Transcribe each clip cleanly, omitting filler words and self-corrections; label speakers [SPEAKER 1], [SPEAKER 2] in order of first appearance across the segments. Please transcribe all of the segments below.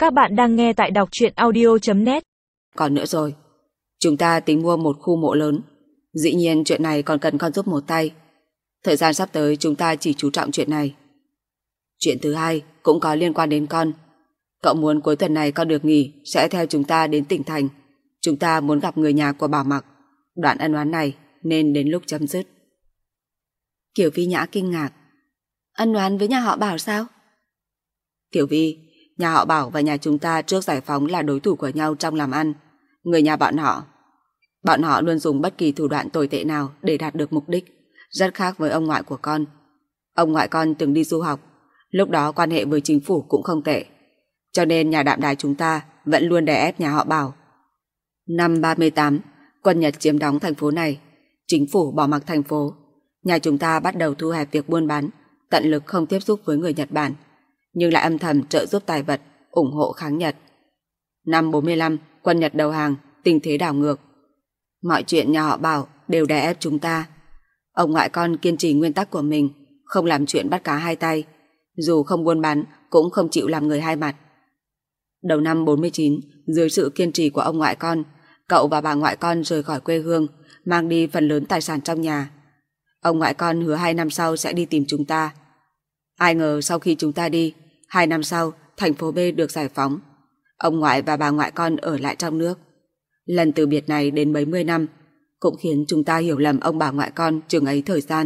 [SPEAKER 1] Các bạn đang nghe tại đọc truyện audio.net.
[SPEAKER 2] Còn nữa rồi, chúng ta tính mua một khu mộ lớn. Dĩ nhiên chuyện này còn cần con giúp một tay. Thời gian sắp tới chúng ta chỉ chú trọng chuyện này. Chuyện thứ hai cũng có liên quan đến con. Cậu muốn cuối tuần này con được nghỉ sẽ theo chúng ta đến tỉnh thành. Chúng ta muốn gặp người nhà của Bảo Mặc. Đoạn ân oán này nên đến lúc chấm dứt.
[SPEAKER 3] Kiều Vi Nhã kinh ngạc. Ân oán với nhà họ Bảo sao?
[SPEAKER 2] Tiểu Vi, nhà họ Bảo và nhà chúng ta trước giải phóng là đối thủ của nhau trong làm ăn. Người nhà bọn họ luôn dùng bất kỳ thủ đoạn tồi tệ nào để đạt được mục đích, rất khác với ông ngoại của con. Ông ngoại con từng đi du học, lúc đó quan hệ với chính phủ cũng không tệ. Cho nên nhà Đạm Đài chúng ta vẫn luôn đè ép nhà họ Bảo. Năm 38, quân Nhật chiếm đóng thành phố này, chính phủ bỏ mặc thành phố. Nhà chúng ta bắt đầu thu hẹp việc buôn bán, tận lực không tiếp xúc với người Nhật Bản, nhưng lại âm thầm trợ giúp tài vật, ủng hộ kháng Nhật. Năm 45, quân Nhật đầu hàng, tình thế đảo ngược. Mọi chuyện nhà họ Bảo đều đè ép chúng ta. Ông ngoại con kiên trì nguyên tắc của mình, không làm chuyện bắt cá hai tay, dù không buôn bán cũng không chịu làm người hai mặt. Đầu năm 49, dưới sự kiên trì của ông ngoại con, cậu và bà ngoại con rời khỏi quê hương, mang đi phần lớn tài sản trong nhà. Ông ngoại con hứa 2 năm sau sẽ đi tìm chúng ta. Ai ngờ sau khi chúng ta đi, 2 năm sau, thành phố B được giải phóng. Ông ngoại và bà ngoại con ở lại trong nước. Lần từ biệt này đến mấy mươi năm, cũng khiến chúng ta hiểu lầm ông bà ngoại con chừng ấy thời gian.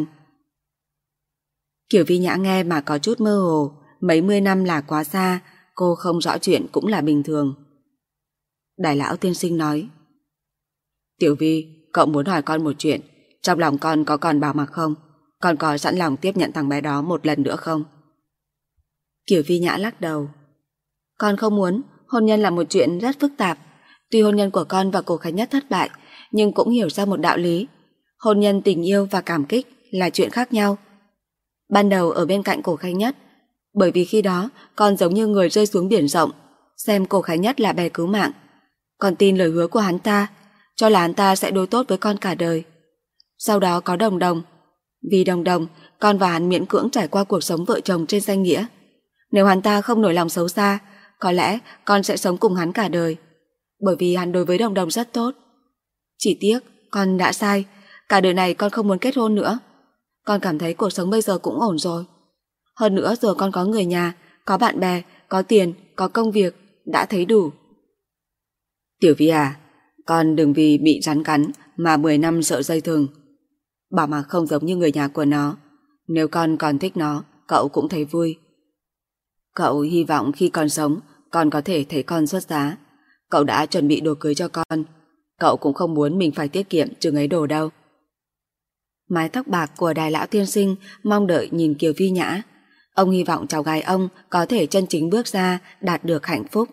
[SPEAKER 3] Kiều Vi Nhã nghe mà có chút mơ hồ, mấy mươi năm là quá xa, cô không rõ chuyện cũng là bình thường.
[SPEAKER 2] Đại lão tiên sinh nói: Tiểu Vi, cậu muốn hỏi con một chuyện, trong lòng con có còn Bảo Mặc không? Con có sẵn lòng tiếp nhận thằng bé đó một lần nữa không?
[SPEAKER 3] Kiều Vi Nhã lắc đầu. Con không muốn, hôn nhân là một chuyện rất phức tạp. Tuy hôn nhân của con và cô Khánh Nhất thất bại, nhưng cũng hiểu ra một đạo lý. Hôn nhân, tình yêu và cảm kích là chuyện khác nhau. Ban đầu ở bên cạnh cô Khánh Nhất, bởi vì khi đó con giống như người rơi xuống biển rộng, xem cô Khánh Nhất là bè cứu mạng. Con tin lời hứa của hắn ta, cho là hắn ta sẽ đối tốt với con cả đời. Sau đó có Đồng Đồng. Vì Đồng Đồng, con và hắn miễn cưỡng trải qua cuộc sống vợ chồng trên danh nghĩa. Nếu hắn ta không nổi lòng xấu xa, có lẽ con sẽ sống cùng hắn cả đời. Bởi vì hắn đối với Đồng Đồng rất tốt. Chỉ tiếc, con đã sai. Cả đời này con không muốn kết hôn nữa. Con cảm thấy cuộc sống bây giờ cũng ổn rồi. Hơn nữa giờ con có người nhà, có bạn bè, có tiền, có công việc, đã thấy đủ.
[SPEAKER 2] Tiểu Vi à, con đừng vì bị rắn cắn mà 10 năm sợ dây thừng. Bảo Mặc không giống như người nhà của nó. Nếu con còn thích nó, cậu cũng thấy vui. Cậu hy vọng khi còn sống, con có thể thấy con xuất giá. Cậu đã chuẩn bị đồ cưới cho con. Cậu cũng không muốn mình phải tiết kiệm chừng ấy đồ đâu.
[SPEAKER 3] Mái tóc bạc của Đại lão tiên sinh mong đợi nhìn Kiều Vi Nhã. Ông hy vọng cháu gái ông có thể chân chính bước ra, đạt được hạnh phúc.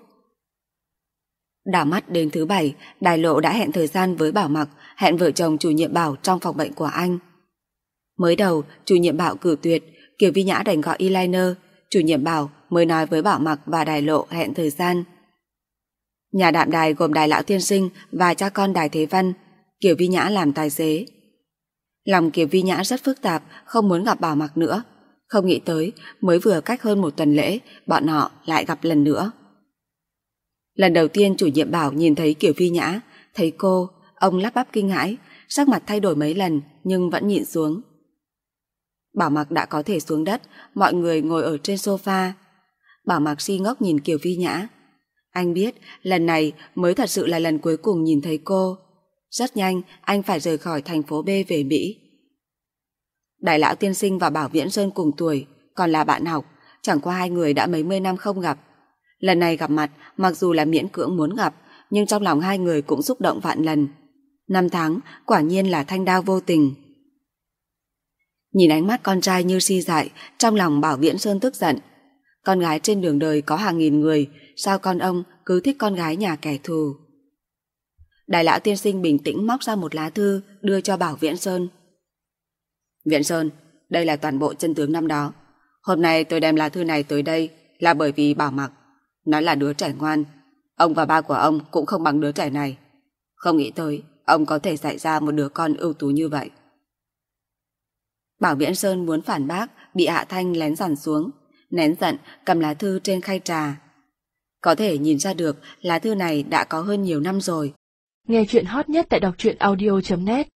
[SPEAKER 3] Đảo mắt đến thứ Bảy, Đài Lộ đã hẹn thời gian với Bảo Mặc, hẹn vợ chồng chủ nhiệm Bảo trong phòng bệnh của anh. Mới đầu, chủ nhiệm Bảo cử tuyệt, Kiều Vi Nhã đành gọi e-liner, chủ nhiệm Bảo mới nói với Bảo Mặc và Đài Lộ hẹn thời gian. Nhà Đạm Đài gồm Đài lão tiên sinh và cha con Đài Thế Văn, Kiều Vi Nhã làm tài xế. Lòng Kiều Vi Nhã rất phức tạp, không muốn gặp Bảo Mặc nữa. Không nghĩ tới, mới vừa cách hơn một tuần lễ, bọn họ lại gặp lần nữa. Lần đầu tiên chủ nhiệm Bảo nhìn thấy Kiều Vi Nhã, thấy cô, ông lắp bắp kinh hãi, sắc mặt thay đổi mấy lần nhưng vẫn nhịn xuống. Bảo Mặc đã có thể xuống đất, mọi người ngồi ở trên sofa. Bảo Mặc si ngốc nhìn Kiều Vi Nhã. Anh biết lần này mới thật sự là lần cuối cùng nhìn thấy cô. Rất nhanh anh phải rời khỏi thành phố B về Mỹ. Đại lão tiên sinh và Bảo Viễn Sơn cùng tuổi, còn là bạn học, chẳng qua hai người đã mấy mươi năm không gặp. Lần này gặp mặt, mặc dù là miễn cưỡng muốn gặp, nhưng trong lòng hai người cũng xúc động vạn lần. 5 tháng, quả nhiên là thanh đao vô tình. Nhìn ánh mắt con trai như si dại, trong lòng Bảo Viễn Sơn tức giận. Con gái trên đường đời có hàng nghìn người, sao con ông cứ thích con gái nhà kẻ thù? Đại lão tiên sinh bình tĩnh móc ra một lá thư đưa cho Bảo Viễn Sơn. Viễn Sơn, đây là toàn bộ chân tướng năm đó. Hôm nay tôi đem lá thư này tới đây là bởi vì Bảo Mặc, nó là đứa trẻ ngoan. Ông và ba của ông cũng không bằng đứa trẻ này. Không nghĩ tới ông có thể dạy ra một đứa con ưu tú như vậy. Bảo Viễn Sơn muốn phản bác, bị Hạ Thanh lén dằn xuống, nén giận cầm lá thư trên khay trà.
[SPEAKER 2] Có thể nhìn ra được lá thư này đã có hơn nhiều năm rồi.
[SPEAKER 1] Nghe chuyện hot nhất tại đọc truyện audio.net